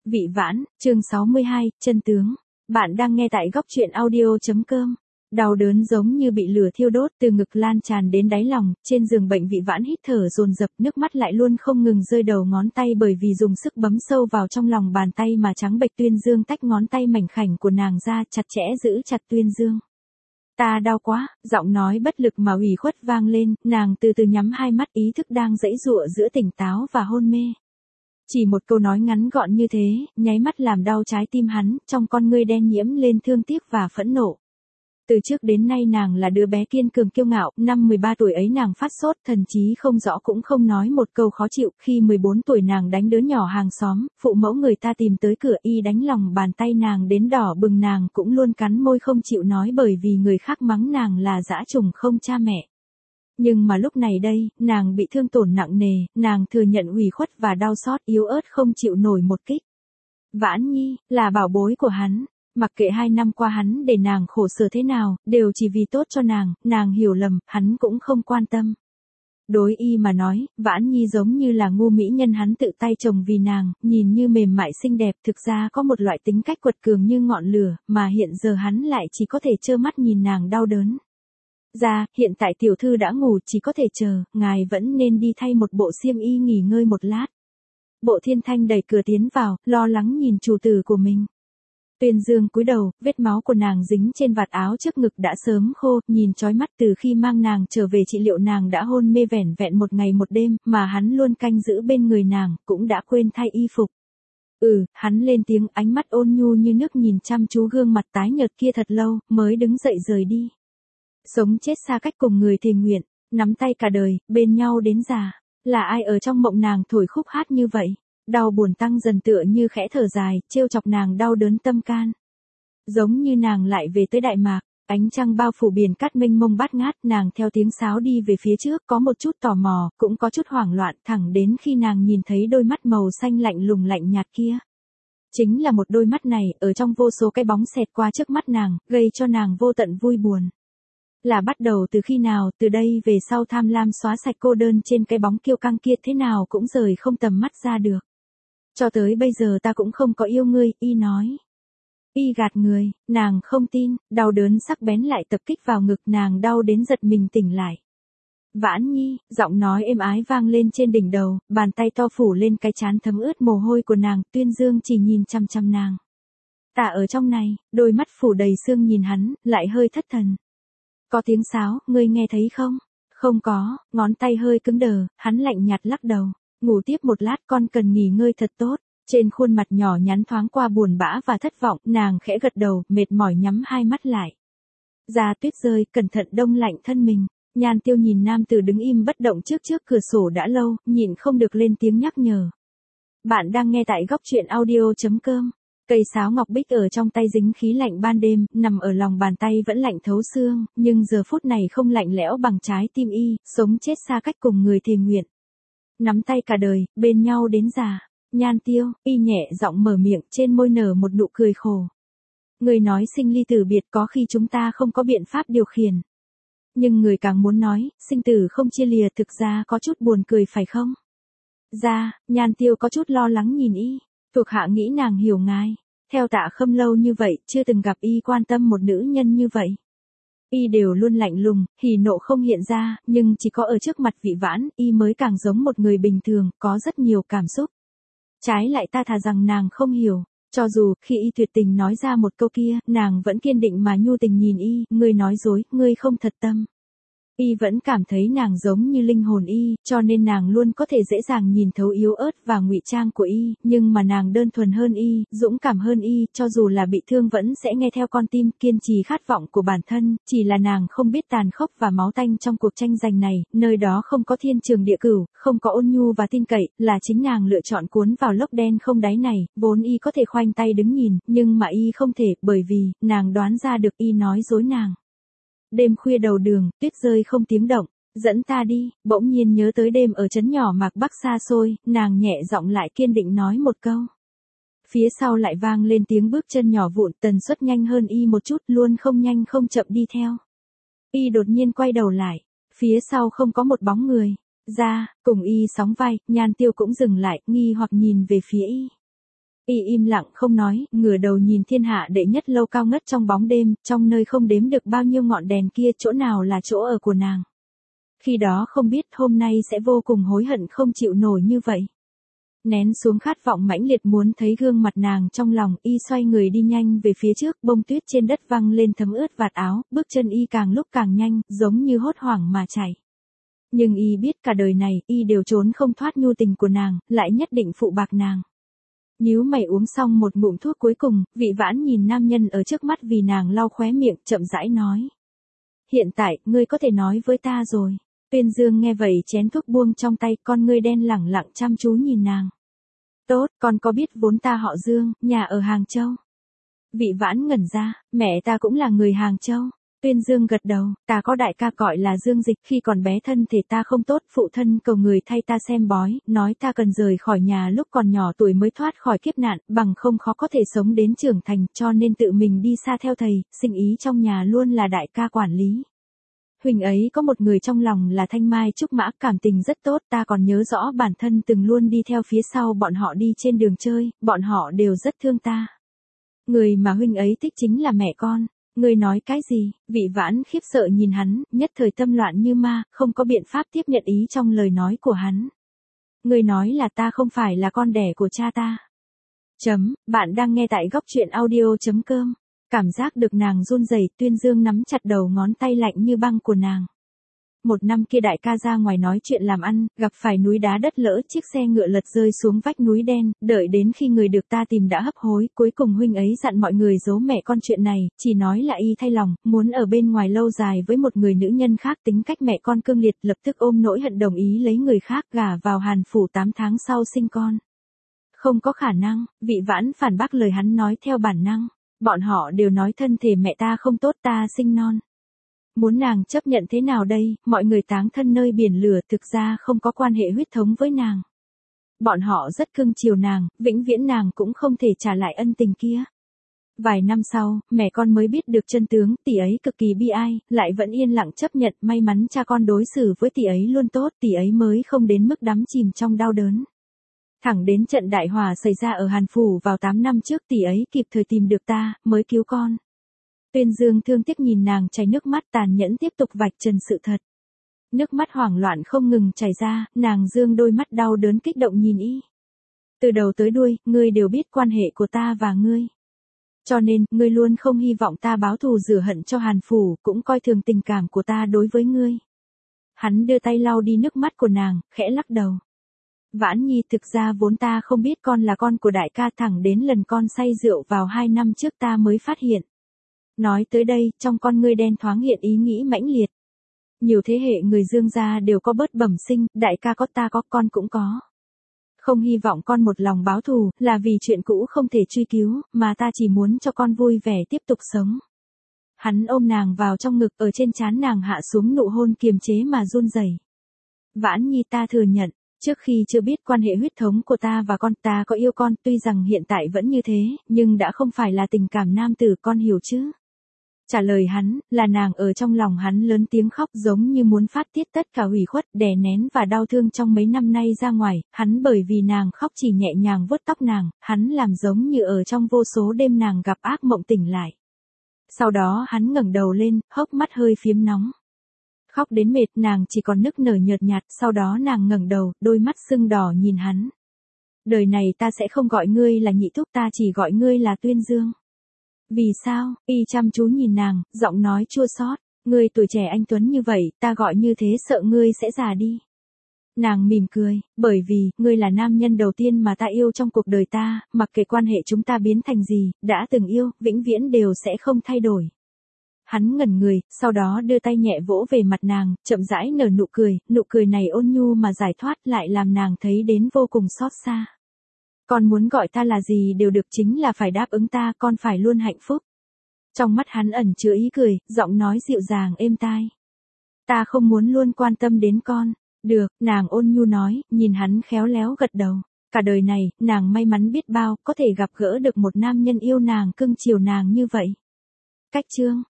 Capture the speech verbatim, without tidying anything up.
Vị Vãn, chương sáu mươi hai, chân tướng. Bạn đang nghe tại góc truyện audio chấm com. Đau đớn giống như bị lửa thiêu đốt từ ngực lan tràn đến đáy lòng, trên giường bệnh Vị Vãn hít thở dồn dập, nước mắt lại luôn không ngừng rơi đầu ngón tay bởi vì dùng sức bấm sâu vào trong lòng bàn tay mà trắng bệch. Tuyên Dương tách ngón tay mảnh khảnh của nàng ra, chặt chẽ giữ chặt Tuyên Dương. Ta đau quá, giọng nói bất lực mà ủy khuất vang lên, nàng từ từ nhắm hai mắt, ý thức đang giãy giụa giữa tỉnh táo và hôn mê. Chỉ một câu nói ngắn gọn như thế, nháy mắt làm đau trái tim hắn, trong con ngươi đen nhiễm lên thương tiếc và phẫn nộ. Từ trước đến nay nàng là đứa bé kiên cường kiêu ngạo, năm mười ba tuổi ấy nàng phát sốt, thần trí không rõ cũng không nói một câu khó chịu, khi mười bốn tuổi nàng đánh đứa nhỏ hàng xóm, phụ mẫu người ta tìm tới cửa y đánh lòng bàn tay nàng đến đỏ bừng, nàng cũng luôn cắn môi không chịu nói bởi vì người khác mắng nàng là dã trùng không cha mẹ. Nhưng mà lúc này đây, nàng bị thương tổn nặng nề, nàng thừa nhận ủy khuất và đau xót, yếu ớt không chịu nổi một kích. Vãn Nhi, là bảo bối của hắn, mặc kệ hai năm qua hắn để nàng khổ sở thế nào, đều chỉ vì tốt cho nàng, nàng hiểu lầm, hắn cũng không quan tâm. Đối y mà nói, Vãn Nhi giống như là ngu mỹ nhân hắn tự tay trồng vì nàng, nhìn như mềm mại xinh đẹp, thực ra có một loại tính cách quật cường như ngọn lửa, mà hiện giờ hắn lại chỉ có thể trơ mắt nhìn nàng đau đớn. Ra, hiện tại tiểu thư đã ngủ, chỉ có thể chờ, ngài vẫn nên đi thay một bộ xiêm y nghỉ ngơi một lát. Bộ Thiên Thanh đẩy cửa tiến vào, lo lắng nhìn chủ tử của mình. Tuyên Dương cúi đầu, vết máu của nàng dính trên vạt áo trước ngực đã sớm khô, nhìn chói mắt. Từ khi mang nàng trở về trị liệu nàng đã hôn mê vẻn vẹn một ngày một đêm, mà hắn luôn canh giữ bên người nàng, cũng đã quên thay y phục. Ừ, hắn lên tiếng, ánh mắt ôn nhu như nước nhìn chăm chú gương mặt tái nhợt kia thật lâu, mới đứng dậy rời đi. Sống chết xa cách cùng người thề nguyện, nắm tay cả đời, bên nhau đến già. Là ai ở trong mộng nàng thổi khúc hát như vậy? Đau buồn tăng dần tựa như khẽ thở dài, trêu chọc nàng đau đớn tâm can. Giống như nàng lại về tới Đại Mạc, ánh trăng bao phủ biển cát mênh mông bát ngát, nàng theo tiếng sáo đi về phía trước, có một chút tò mò, cũng có chút hoảng loạn, thẳng đến khi nàng nhìn thấy đôi mắt màu xanh lạnh lùng lạnh nhạt kia. Chính là một đôi mắt này, ở trong vô số cái bóng xẹt qua trước mắt nàng, gây cho nàng vô tận vui buồn. Là bắt đầu từ khi nào, từ đây về sau tham lam xóa sạch cô đơn trên cái bóng kiêu căng kia, thế nào cũng rời không tầm mắt ra được. Cho tới bây giờ ta cũng không có yêu ngươi, y nói. Y gạt người, nàng không tin, đau đớn sắc bén lại tập kích vào ngực, nàng đau đến giật mình tỉnh lại. Vãn Nhi, giọng nói êm ái vang lên trên đỉnh đầu, bàn tay to phủ lên cái trán thấm ướt mồ hôi của nàng. Tuyên Dương chỉ nhìn chăm chăm nàng. Ta ở trong này, đôi mắt phủ đầy sương nhìn hắn, lại hơi thất thần. Có tiếng sáo, ngươi nghe thấy không? Không có, ngón tay hơi cứng đờ, hắn lạnh nhạt lắc đầu. Ngủ tiếp một lát, con cần nghỉ ngơi thật tốt. Trên khuôn mặt nhỏ nhắn thoáng qua buồn bã và thất vọng, nàng khẽ gật đầu, mệt mỏi nhắm hai mắt lại. Da tuyết rơi, cẩn thận đông lạnh thân mình. Nhan Tiêu nhìn nam tử đứng im bất động trước trước cửa sổ đã lâu, nhịn không được lên tiếng nhắc nhở. Bạn đang nghe tại góc truyện audio chấm com. Cây sáo ngọc bích ở trong tay dính khí lạnh ban đêm, nằm ở lòng bàn tay vẫn lạnh thấu xương, nhưng giờ phút này không lạnh lẽo bằng trái tim y, sống chết xa cách cùng người thề nguyện. Nắm tay cả đời, bên nhau đến già. Nhan Tiêu, y nhẹ giọng mở miệng, trên môi nở một nụ cười khổ. Người nói sinh ly tử biệt có khi chúng ta không có biện pháp điều khiển. Nhưng người càng muốn nói, sinh tử không chia lìa, thực ra có chút buồn cười phải không? Ra, Nhan Tiêu có chút lo lắng nhìn y. Thuộc hạ nghĩ nàng hiểu ngài. Theo Tạ Khâm lâu như vậy, chưa từng gặp y quan tâm một nữ nhân như vậy. Y đều luôn lạnh lùng, hỉ nộ không hiện ra, nhưng chỉ có ở trước mặt Vị Vãn, y mới càng giống một người bình thường, có rất nhiều cảm xúc. Trái lại ta thà rằng nàng không hiểu, cho dù khi y tuyệt tình nói ra một câu kia, nàng vẫn kiên định mà nhu tình nhìn y, ngươi nói dối, ngươi không thật tâm. Y vẫn cảm thấy nàng giống như linh hồn y, cho nên nàng luôn có thể dễ dàng nhìn thấu yếu ớt và ngụy trang của y, nhưng mà nàng đơn thuần hơn y, dũng cảm hơn y, cho dù là bị thương vẫn sẽ nghe theo con tim, kiên trì khát vọng của bản thân, chỉ là nàng không biết tàn khốc và máu tanh trong cuộc tranh giành này, nơi đó không có thiên trường địa cửu, không có ôn nhu và tin cậy, là chính nàng lựa chọn cuốn vào lốc đen không đáy này, vốn y có thể khoanh tay đứng nhìn, nhưng mà y không thể, bởi vì, nàng đoán ra được y nói dối nàng. Đêm khuya đầu đường, tuyết rơi không tiếng động, dẫn ta đi, bỗng nhiên nhớ tới đêm ở trấn nhỏ Mạc Bắc xa xôi, nàng nhẹ giọng lại kiên định nói một câu. Phía sau lại vang lên tiếng bước chân nhỏ vụn, tần suất nhanh hơn y một chút, luôn không nhanh không chậm đi theo. Y đột nhiên quay đầu lại, phía sau không có một bóng người. Ra, cùng y sóng vai, Nhan Tiêu cũng dừng lại, nghi hoặc nhìn về phía y. Y im lặng không nói, ngửa đầu nhìn thiên hạ đệ nhất lâu cao ngất trong bóng đêm, trong nơi không đếm được bao nhiêu ngọn đèn kia, chỗ nào là chỗ ở của nàng. Khi đó không biết hôm nay sẽ vô cùng hối hận không chịu nổi như vậy. Nén xuống khát vọng mãnh liệt muốn thấy gương mặt nàng trong lòng, Y xoay người đi nhanh về phía trước, bông tuyết trên đất văng lên thấm ướt vạt áo, bước chân Y càng lúc càng nhanh, giống như hốt hoảng mà chạy. Nhưng Y biết cả đời này, Y đều trốn không thoát nhu tình của nàng, lại nhất định phụ bạc nàng. Nhíu mày uống xong một ngụm thuốc cuối cùng, Vị Vãn nhìn nam nhân ở trước mắt vì nàng lau khóe miệng, chậm rãi nói. Hiện tại, ngươi có thể nói với ta rồi. Tuyên Dương nghe vậy chén thuốc buông trong tay, con ngươi đen lẳng lặng chăm chú nhìn nàng. Tốt, con có biết vốn ta họ Dương, nhà ở Hàng Châu. Vị Vãn ngẩn ra, mẹ ta cũng là người Hàng Châu. Tuyên Dương gật đầu, ta có đại ca gọi là Dương Dịch, khi còn bé thân thể ta không tốt, phụ thân cầu người thay ta xem bói, nói ta cần rời khỏi nhà lúc còn nhỏ tuổi mới thoát khỏi kiếp nạn, bằng không khó có thể sống đến trưởng thành, cho nên tự mình đi xa theo thầy, sinh ý trong nhà luôn là đại ca quản lý. Huỳnh ấy có một người trong lòng là Thanh Mai Trúc Mã, cảm tình rất tốt, ta còn nhớ rõ bản thân từng luôn đi theo phía sau bọn họ đi trên đường chơi, bọn họ đều rất thương ta. Người mà huynh ấy thích chính là mẹ con. Ngươi nói cái gì? Vị Vãn khiếp sợ nhìn hắn, nhất thời tâm loạn như ma, không có biện pháp tiếp nhận ý trong lời nói của hắn. Ngươi nói là ta không phải là con đẻ của cha ta. Chấm, bạn đang nghe tại góc truyện audio chấm com. Cảm giác được nàng run rẩy, Tuyên Dương nắm chặt đầu ngón tay lạnh như băng của nàng. Một năm kia đại ca ra ngoài nói chuyện làm ăn, gặp phải núi đá đất lỡ, chiếc xe ngựa lật rơi xuống vách núi đen, đợi đến khi người được ta tìm đã hấp hối, cuối cùng huynh ấy dặn mọi người giấu mẹ con chuyện này, chỉ nói là Y thay lòng, muốn ở bên ngoài lâu dài với một người nữ nhân khác, tính cách mẹ con cương liệt, lập tức ôm nỗi hận đồng ý lấy người khác, gả vào Hàn phủ tám tháng sau sinh con. Không có khả năng, Vị Vãn phản bác lời hắn nói theo bản năng, bọn họ đều nói thân thể mẹ ta không tốt, ta sinh non. Muốn nàng chấp nhận thế nào đây, mọi người táng thân nơi biển lửa thực ra không có quan hệ huyết thống với nàng. Bọn họ rất cưng chiều nàng, vĩnh viễn nàng cũng không thể trả lại ân tình kia. Vài năm sau, mẹ con mới biết được chân tướng, tỷ ấy cực kỳ bi ai, lại vẫn yên lặng chấp nhận, may mắn cha con đối xử với tỷ ấy luôn tốt, tỷ ấy mới không đến mức đắm chìm trong đau đớn. Thẳng đến trận đại hỏa xảy ra ở Hàn phủ vào tám năm trước, tỷ ấy kịp thời tìm được ta, mới cứu con. Tuyên Dương thương tiếc nhìn nàng chảy nước mắt, tàn nhẫn tiếp tục vạch trần sự thật. Nước mắt hoảng loạn không ngừng chảy ra, nàng dương đôi mắt đau đớn kích động nhìn Y. Từ đầu tới đuôi, ngươi đều biết quan hệ của ta và ngươi. Cho nên, ngươi luôn không hy vọng ta báo thù rửa hận cho Hàn phủ, cũng coi thường tình cảm của ta đối với ngươi. Hắn đưa tay lau đi nước mắt của nàng, khẽ lắc đầu. Vãn Nhi, thực ra vốn ta không biết con là con của đại ca, thẳng đến lần con say rượu vào hai năm trước ta mới phát hiện. Nói tới đây, trong con ngươi đen thoáng hiện ý nghĩ mãnh liệt. Nhiều thế hệ người Dương gia đều có bớt bẩm sinh, đại ca có ta có, con cũng có. Không hy vọng con một lòng báo thù, là vì chuyện cũ không thể truy cứu, mà ta chỉ muốn cho con vui vẻ tiếp tục sống. Hắn ôm nàng vào trong ngực, ở trên trán nàng hạ xuống nụ hôn kiềm chế mà run rẩy. Vãn Nhi, ta thừa nhận, trước khi chưa biết quan hệ huyết thống của ta và con, ta có yêu con, tuy rằng hiện tại vẫn như thế, nhưng đã không phải là tình cảm nam tử, con hiểu chứ. Trả lời hắn, là nàng ở trong lòng hắn lớn tiếng khóc giống như muốn phát tiết tất cả hủy khuất, đè nén và đau thương trong mấy năm nay ra ngoài, hắn bởi vì nàng khóc chỉ nhẹ nhàng vuốt tóc nàng, hắn làm giống như ở trong vô số đêm nàng gặp ác mộng tỉnh lại. Sau đó hắn ngẩng đầu lên, hốc mắt hơi phiếm nóng. Khóc đến mệt, nàng chỉ còn nức nở nhợt nhạt, sau đó nàng ngẩng đầu, đôi mắt sưng đỏ nhìn hắn. Đời này ta sẽ không gọi ngươi là nhị thúc, ta chỉ gọi ngươi là Tuyên Dương. Vì sao? Y chăm chú nhìn nàng, giọng nói chua xót. Ngươi tuổi trẻ anh tuấn như vậy, ta gọi như thế sợ ngươi sẽ già đi. Nàng mỉm cười, bởi vì, ngươi là nam nhân đầu tiên mà ta yêu trong cuộc đời ta, mặc kệ quan hệ chúng ta biến thành gì, đã từng yêu, vĩnh viễn đều sẽ không thay đổi. Hắn ngẩn người, sau đó đưa tay nhẹ vỗ về mặt nàng, chậm rãi nở nụ cười, nụ cười này ôn nhu mà giải thoát, lại làm nàng thấy đến vô cùng xót xa. Con muốn gọi ta là gì đều được, chính là phải đáp ứng ta, con phải luôn hạnh phúc. Trong mắt hắn ẩn chứa ý cười, giọng nói dịu dàng êm tai. Ta không muốn luôn quan tâm đến con. Được, nàng ôn nhu nói, nhìn hắn khéo léo gật đầu. Cả đời này, nàng may mắn biết bao, có thể gặp gỡ được một nam nhân yêu nàng, cưng chiều nàng như vậy. Cách chương